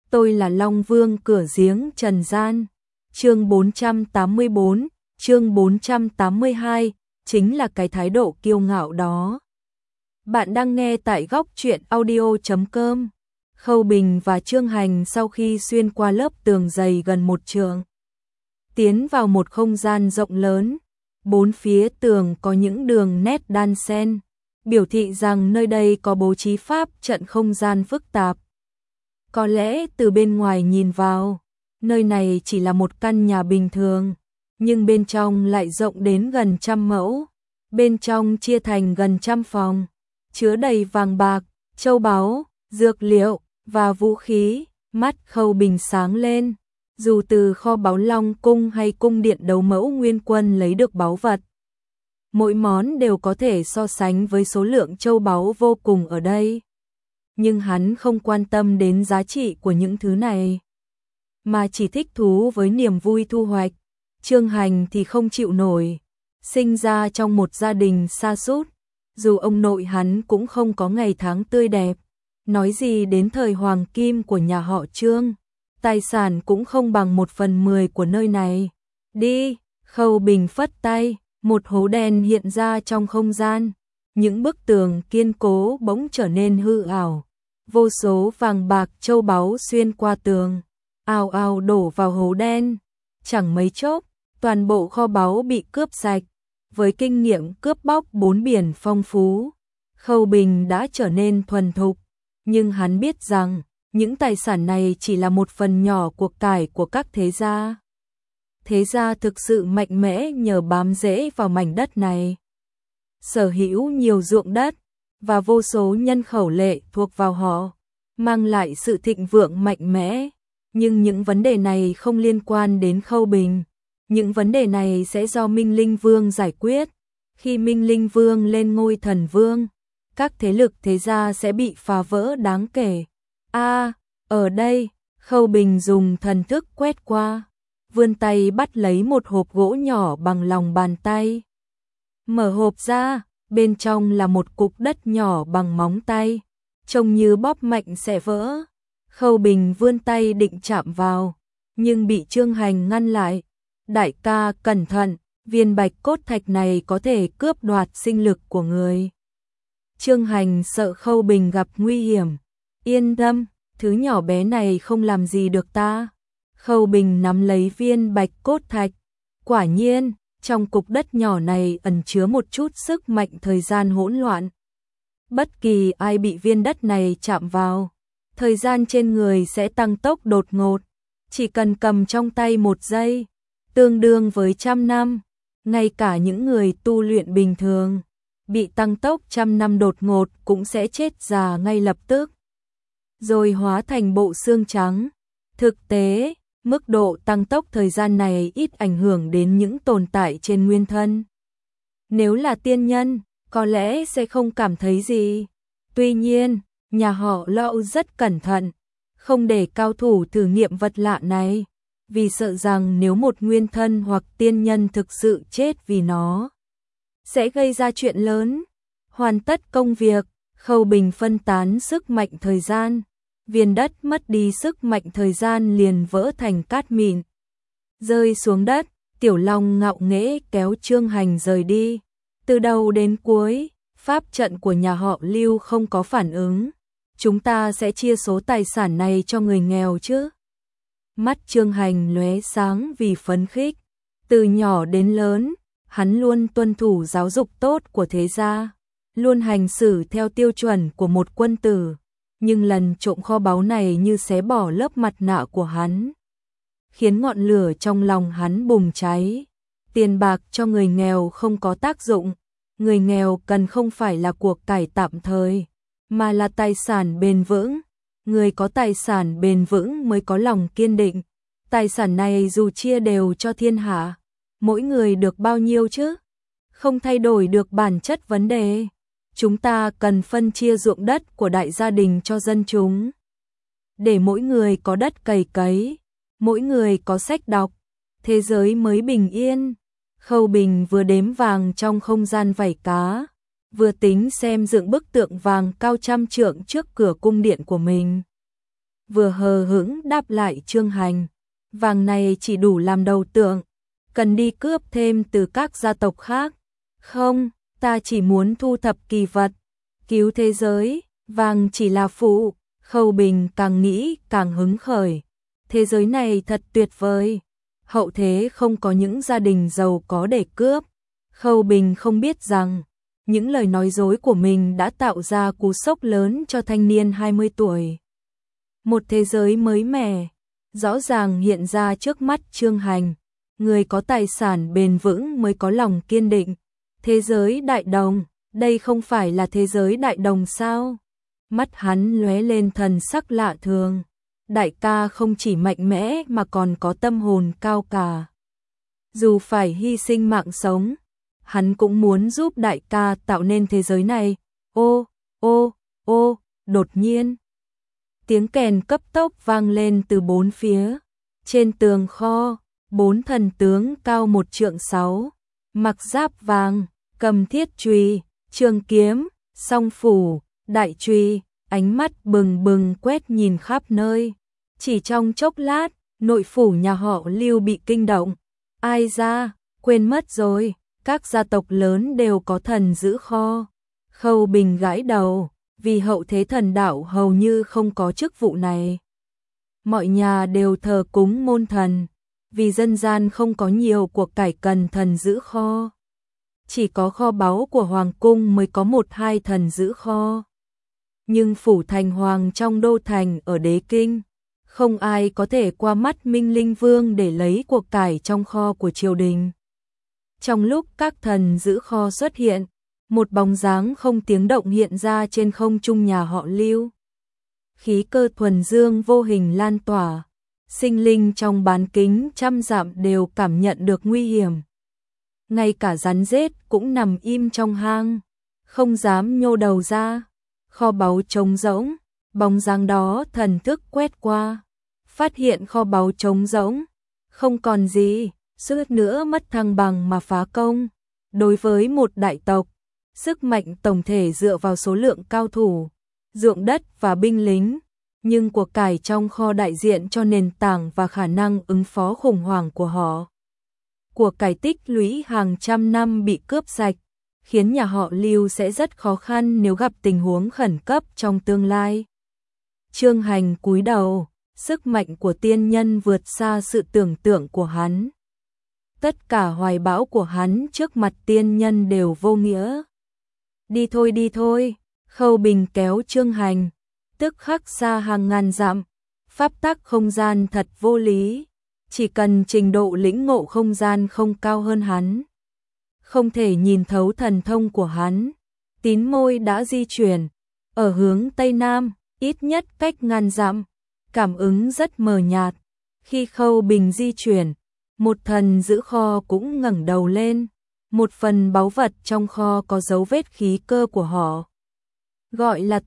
tôi là Long Vương cửa giếng trần gian. Chương 484, chương 482, chính là cái thái độ kiêu ngạo đó. Bạn đang nghe tại góc truyện audio.com. Khâu Bình và Trương Hành sau khi xuyên qua lớp tường dày gần 1 trượng, tiến vào một không gian rộng lớn, bốn phía tường có những đường nét đan xen, biểu thị rằng nơi đây có bố trí pháp trận không gian phức tạp. Có lẽ từ bên ngoài nhìn vào, nơi này chỉ là một căn nhà bình thường, nhưng bên trong lại rộng đến gần 100 mẫu, bên trong chia thành gần 100 phòng, chứa đầy vàng bạc, châu báu, dược liệu và vũ khí. Mắt Khâu Bình sáng lên, dù từ kho báu Long Cung hay cung điện Đấu Mẫu Nguyên Quân lấy được báu vật, mỗi món đều có thể so sánh với số lượng châu báu vô cùng ở đây. Nhưng hắn không quan tâm đến giá trị của những thứ này, mà chỉ thích thú với niềm vui thu hoạch. Trương Hành thì không chịu nổi, sinh ra trong một gia đình sa sút, dù ông nội hắn cũng không có ngày tháng tươi đẹp, nói gì đến thời hoàng kim của nhà họ Trương, tài sản cũng không bằng 1/10 của nơi này. Đi, Khâu Bình phất tay, một hố đen hiện ra trong không gian, những bức tường kiên cố bỗng trở nên hư ảo, vô số vàng bạc châu báu xuyên qua tường, ào ào đổ vào hố đen. Chẳng mấy chốc, toàn bộ kho báu bị cướp sạch. Với kinh nghiệm cướp bóc 4 biển phong phú, Khâu Bình đã trở nên thuần thục, nhưng hắn biết rằng những tài sản này chỉ là một phần nhỏ của cải của các thế gia. Thế gia thực sự mạnh mẽ nhờ bám rễ vào mảnh đất này, sở hữu nhiều ruộng đất và vô số nhân khẩu lệ thuộc vào họ, mang lại sự thịnh vượng mạnh mẽ. Nhưng những vấn đề này không liên quan đến Khâu Bình. Những vấn đề này sẽ do Minh Linh Vương giải quyết. Khi Minh Linh Vương lên ngôi thần vương, các thế lực thế gia sẽ bị phá vỡ đáng kể. Ở đây, Khâu Bình dùng thần thức quét qua, vươn tay bắt lấy một hộp gỗ nhỏ bằng lòng bàn tay. Mở hộp ra, bên trong là một cục đất nhỏ bằng móng tay, trông như bóp mạnh sẽ vỡ. Khâu Bình vươn tay định chạm vào, nhưng bị Trương Hành ngăn lại. Đại ca cẩn thận, viên bạch cốt thạch này có thể cướp đoạt sinh lực của người. Trương Hành sợ Khâu Bình gặp nguy hiểm. Yên tâm, thứ nhỏ bé này không làm gì được ta. Khâu Bình nắm lấy viên bạch cốt thạch. Quả nhiên, trong cục đất nhỏ này ẩn chứa một chút sức mạnh thời gian hỗn loạn. Bất kỳ ai bị viên đất này chạm vào, thời gian trên người sẽ tăng tốc đột ngột. Chỉ cần cầm trong tay 1 giây, tương đương với 100 năm. Ngay cả những người tu luyện bình thường, bị tăng tốc 100 năm đột ngột cũng sẽ chết già ngay lập tức, rồi hóa thành bộ xương trắng. Thực tế, mức độ tăng tốc thời gian này ít ảnh hưởng đến những tồn tại trên nguyên thân. Nếu là tiên nhân, có lẽ sẽ không cảm thấy gì. Tuy nhiên, nhà họ Lậu rất cẩn thận, không để cao thủ thử nghiệm vật lạ này, vì sợ rằng nếu một nguyên thân hoặc tiên nhân thực sự chết vì nó, sẽ gây ra chuyện lớn. Hoàn tất công việc, Khâu Bình phân tán sức mạnh thời gian. Viên đất mất đi sức mạnh thời gian liền vỡ thành cát mịn, rơi xuống đất. Tiểu Long ngạo nghễ kéo Trương Hành rời đi. Từ đầu đến cuối, pháp trận của nhà họ Lưu không có phản ứng. Chúng ta sẽ chia số tài sản này cho người nghèo chứ? Mắt Trương Hành lóe sáng vì phấn khích. Từ nhỏ đến lớn, hắn luôn tuân thủ giáo dục tốt của thế gia, luôn hành xử theo tiêu chuẩn của một quân tử. Nhưng lần trộm kho báu này như xé bỏ lớp mặt nạ của hắn, khiến ngọn lửa trong lòng hắn bùng cháy. Tiền bạc cho người nghèo không có tác dụng. Người nghèo cần không phải là cuộc cải tạm thời, mà là tài sản bền vững. Người có tài sản bền vững mới có lòng kiên định. Tài sản này dù chia đều cho thiên hạ, mỗi người được bao nhiêu chứ? Không thay đổi được bản chất vấn đề. Chúng ta cần phân chia ruộng đất của đại gia đình cho dân chúng, để mỗi người có đất cày cấy, mỗi người có sách đọc, thế giới mới bình yên. Khâu Bình vừa đếm vàng trong không gian vảy cá, vừa tính xem dựng bức tượng vàng cao 100 trượng trước cửa cung điện của mình. vừa hờ hững đáp lại Trương Hành. Vàng này chỉ đủ làm đầu tượng, cần đi cướp thêm từ các gia tộc khác. Không, ta chỉ muốn thu thập kỳ vật, cứu thế giới, vàng chỉ là phụ. Khâu Bình càng nghĩ càng hứng khởi. Thế giới này thật tuyệt vời. Hậu thế không có những gia đình giàu có để cướp. Khâu Bình không biết rằng, những lời nói dối của mình đã tạo ra cú sốc lớn cho thanh niên 20 tuổi. Một thế giới mới mẻ, rõ ràng hiện ra trước mắt Trương Hành. Người có tài sản bền vững mới có lòng kiên định. Thế giới đại đồng, đây không phải là thế giới đại đồng sao? Mắt hắn lóe lên thần sắc lạ thường. Đại ca không chỉ mạnh mẽ mà còn có tâm hồn cao cả. Dù phải hy sinh mạng sống, hắn cũng muốn giúp đại ca tạo nên thế giới này. Ô, ô, ô, đột nhiên. Tiếng kèn cấp tốc vang lên từ bốn phía. Trên tường kho, 4 thần tướng cao 1,6 trượng, mặc giáp vàng, cầm thiết chùy, trường kiếm, song phủ, đại chùy, ánh mắt bừng bừng quét nhìn khắp nơi. Chỉ trong chốc lát, nội phủ nhà họ Lưu bị kinh động. Ai ra, quên mất rồi, các gia tộc lớn đều có thần giữ kho. Khâu Bình gãi đầu, vì hậu thế thần đạo hầu như không có chức vụ này. Mọi nhà đều thờ cúng môn thần, vì dân gian không có nhiều của cải cần thần giữ kho. Chỉ có kho báu của hoàng cung mới có 1-2 thần giữ kho. Nhưng phủ thành hoàng trong đô thành ở Đế Kinh, không ai có thể qua mắt Minh Linh Vương để lấy của cải trong kho của triều đình. Trong lúc các thần giữ kho xuất hiện, một bóng dáng không tiếng động hiện ra trên không trung nhà họ Lưu. Khí cơ thuần dương vô hình lan tỏa, sinh linh trong bán kính trăm dặm đều cảm nhận được nguy hiểm. Ngay cả rắn rết cũng nằm im trong hang, không dám nhô đầu ra. Kho báu trống rỗng, bóng dáng đó thần thức quét qua, phát hiện kho báu trống rỗng, không còn gì, suýt nữa mất thăng bằng mà phá công. Đối với một đại tộc, sức mạnh tổng thể dựa vào số lượng cao thủ, ruộng đất và binh lính, nhưng của cải trong kho đại diện cho nền tảng và khả năng ứng phó khủng hoảng của họ. Của cải tích lũy hàng trăm năm bị cướp sạch, khiến nhà họ Lưu sẽ rất khó khăn nếu gặp tình huống khẩn cấp trong tương lai. Trương Hành cúi đầu, sức mạnh của tiên nhân vượt xa sự tưởng tượng của hắn. Tất cả hoài bão của hắn trước mặt tiên nhân đều vô nghĩa. Đi thôi, Khâu Bình kéo Trương Hành, tức khắc xa hàng ngàn dặm. Pháp tắc không gian thật vô lý, chỉ cần trình độ lĩnh ngộ không gian không cao hơn hắn, không thể nhìn thấu thần thông của hắn. Tín môi đã di chuyển ở hướng Tây Nam, ít nhất cách ngàn dặm, cảm ứng rất mờ nhạt. Khi Khâu Bình di chuyển, một thần giữ kho cũng ngẩng đầu lên, một phần báu vật trong kho có dấu vết khí cơ của họ. Gọi là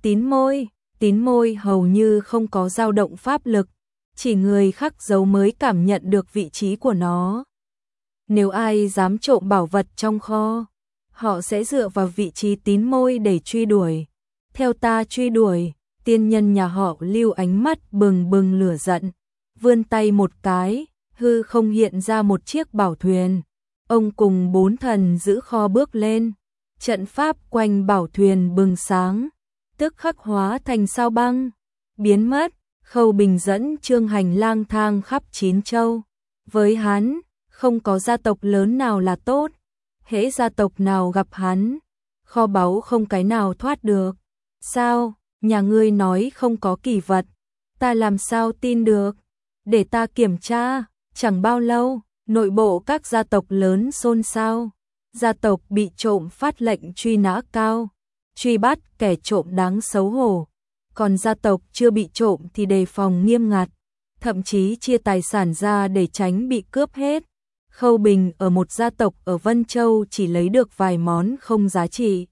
tín môi hầu như không có dao động pháp lực, chỉ người khắc dấu mới cảm nhận được vị trí của nó. Nếu ai dám trộm bảo vật trong kho, họ sẽ dựa vào vị trí tín môi để truy đuổi. Theo ta truy đuổi, tiên nhân nhà họ Lưu ánh mắt bừng bừng lửa giận, vươn tay một cái, hư không hiện ra một chiếc bảo thuyền. Ông cùng 4 thần giữ kho bước lên, trận pháp quanh bảo thuyền bừng sáng, tức khắc hóa thành sao băng, biến mất. Khâu Bình dẫn Trương Hành lang thang khắp 9 châu. Với hắn, không có gia tộc lớn nào là tốt, hễ gia tộc nào gặp hắn, kho báu không cái nào thoát được. Sao, nhà ngươi nói không có kỳ vật, ta làm sao tin được? Để ta kiểm tra. Chẳng bao lâu, nội bộ các gia tộc lớn xôn xao. Gia tộc bị trộm phát lệnh truy nã cao, truy bắt kẻ trộm đáng xấu hổ. Còn gia tộc chưa bị trộm thì đề phòng nghiêm ngặt, thậm chí chia tài sản ra để tránh bị cướp hết. Khâu Bình ở một gia tộc ở Vân Châu chỉ lấy được vài món không giá trị.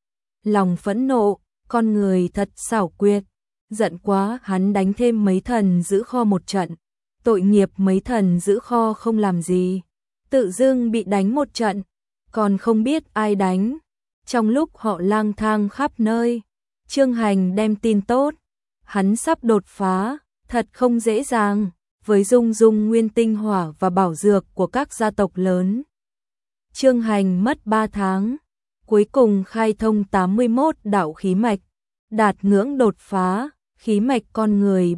Lòng phẫn nộ, con người thật xảo quyệt. Giận quá hắn đánh thêm mấy thần giữ kho một trận. Tội nghiệp mấy thần giữ kho không làm gì, tự dưng bị đánh một trận, còn không biết ai đánh. Trong lúc họ lang thang khắp nơi, Trương Hành đem tin tốt, hắn sắp đột phá, Thật không dễ dàng, với dung dung nguyên tinh hỏa và bảo dược của các gia tộc lớn. Trương Hành mất 3 tháng, cuối cùng khai thông 81 đạo khí mạch, đạt ngưỡng đột phá, khí mạch con người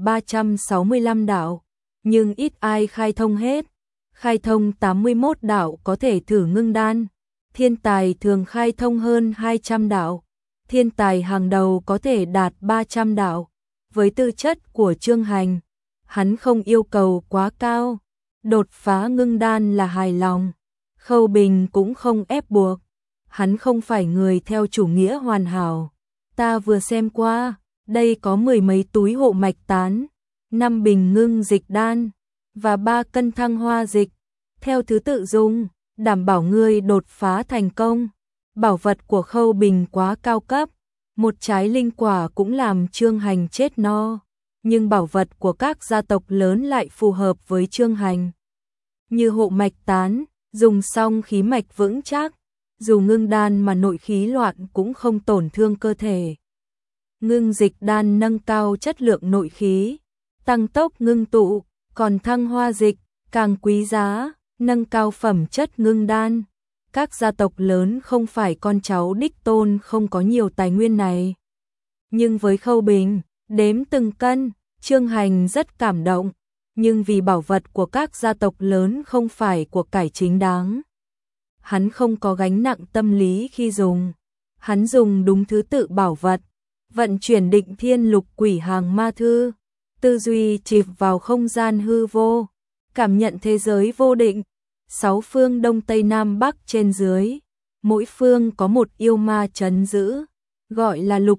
365 đạo, nhưng ít ai khai thông hết. Khai thông 81 đạo có thể thử ngưng đan, thiên tài thường khai thông hơn 200 đạo, thiên tài hàng đầu có thể đạt 300 đạo. Với tư chất của Trương Hành, hắn không yêu cầu quá cao, đột phá ngưng đan là hài lòng. Khâu Bình cũng không ép buộc, hắn không phải người theo chủ nghĩa hoàn hảo. Ta vừa xem qua, đây có 10 mấy túi hộ mạch tán, 5 bình ngưng dịch đan và 3 cân thăng hoa dịch, theo thứ tự dùng, đảm bảo ngươi đột phá thành công. Bảo vật của Khâu Bình quá cao cấp, một trái linh quả cũng làm Trương Hành chết no, nhưng bảo vật của các gia tộc lớn lại phù hợp với Trương Hành. Như hộ mạch tán, dùng xong khí mạch vững chắc, dù ngưng đan mà nội khí loạn cũng không tổn thương cơ thể. Ngưng dịch đan nâng cao chất lượng nội khí, tăng tốc ngưng tụ, còn thăng hoa dịch càng quý giá, nâng cao phẩm chất ngưng đan. Các gia tộc lớn không phải con cháu đích tôn không có nhiều tài nguyên này. Nhưng với Khâu Bình, đếm từng cân, Trương Hành rất cảm động, nhưng vì bảo vật của các gia tộc lớn không phải của cải chính đáng. Hắn không có gánh nặng tâm lý khi dùng, hắn dùng đúng thứ tự bảo vật, vận chuyển Định Thiên Lục Quỷ Hàng Ma Thư, tư duy chìm vào không gian hư vô, cảm nhận thế giới vô định. 6 phương đông tây nam bắc trên dưới, mỗi phương có một yêu ma trấn giữ, gọi là lục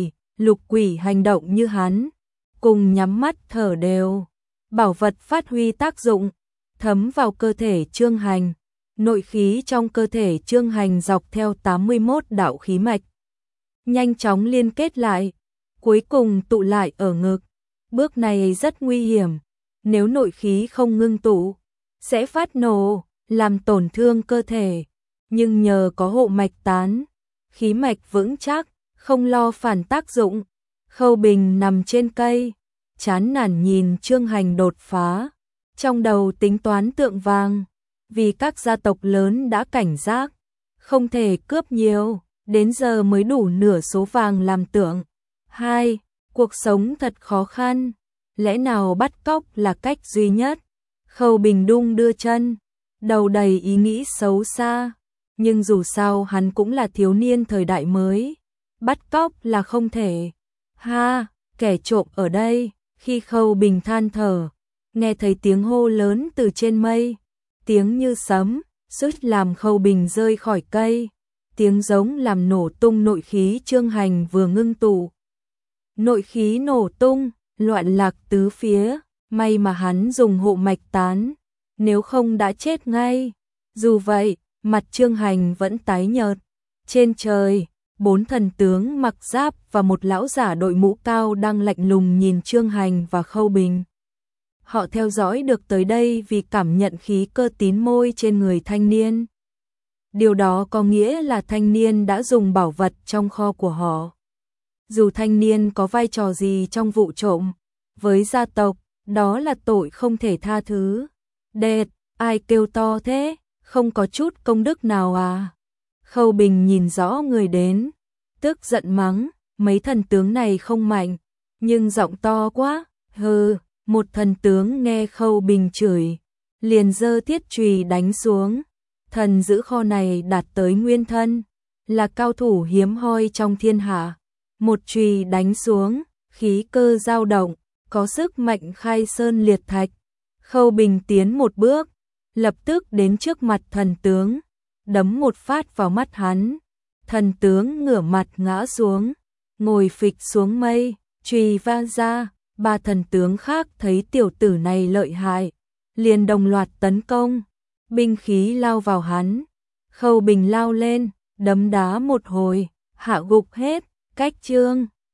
quỷ hành động như hắn, cùng nhắm mắt thở đều. Bảo vật phát huy tác dụng, thấm vào cơ thể Trương Hành, nội khí trong cơ thể Trương Hành dọc theo 81 đạo khí mạch, nhanh chóng liên kết lại, cuối cùng tụ lại ở ngực. Bước này rất nguy hiểm, nếu nội khí không ngưng tụ, sẽ phát nổ, làm tổn thương cơ thể, nhưng nhờ có hộ mạch tán, khí mạch vững chắc, không lo phản tác dụng. Khâu Bình nằm trên cây, chán nản nhìn Trương Hành đột phá, trong đầu tính toán tượng vàng, vì các gia tộc lớn đã cảnh giác, không thể cướp nhiều, đến giờ mới đủ nửa số vàng làm tượng. 2. Cuộc sống thật khó khăn, lẽ nào bắt cóc là cách duy nhất? Khâu Bình đung đưa chân, đầu đầy ý nghĩ xấu xa, nhưng dù sao hắn cũng là thiếu niên thời đại mới, bắt cóc là không thể. Ha, kẻ trộm ở đây. Khi Khâu Bình than thở, nghe thấy tiếng hô lớn từ trên mây, tiếng như sấm, suýt làm Khâu Bình rơi khỏi cây, tiếng giống làm nổ tung nội khí Trương Hành vừa ngưng tụ. Nội khí nổ tung, loạn lạc tứ phía, may mà hắn dùng hộ mạch tán, nếu không đã chết ngay. Dù vậy, mặt Trương Hành vẫn tái nhợt. Trên trời, 4 thần tướng mặc giáp và một lão giả đội mũ cao đang lạnh lùng nhìn Trương Hành và Khâu Bình. Họ theo dõi được tới đây vì cảm nhận khí cơ tín môi trên người thanh niên. Điều đó có nghĩa là thanh niên đã dùng bảo vật trong kho của họ. Dù thanh niên có vai trò gì trong vụ trộm, với gia tộc, đó là tội không thể tha thứ. Đệt, ai kêu to thế, không có chút công đức nào à? Khâu Bình nhìn rõ người đến, tức giận mắng, mấy thần tướng này không mạnh, nhưng giọng to quá. Hừ, một thần tướng nghe Khâu Bình chửi, liền giơ thiết chùy đánh xuống. Thần giữ kho này đạt tới nguyên thân, là cao thủ hiếm hoi trong thiên hạ. Một chùy đánh xuống, khí cơ dao động, có sức mạnh khai sơn liệt thạch. Khâu Bình tiến một bước, lập tức đến trước mặt thần tướng, đấm một phát vào mắt hắn. Thần tướng ngửa mặt ngã xuống, ngồi phịch xuống mây, chùy vang ra. 3 thần tướng khác thấy tiểu tử này lợi hại, liền đồng loạt tấn công, binh khí lao vào hắn. Khâu Bình lao lên, đấm đá một hồi, hạ gục hết. Cách chương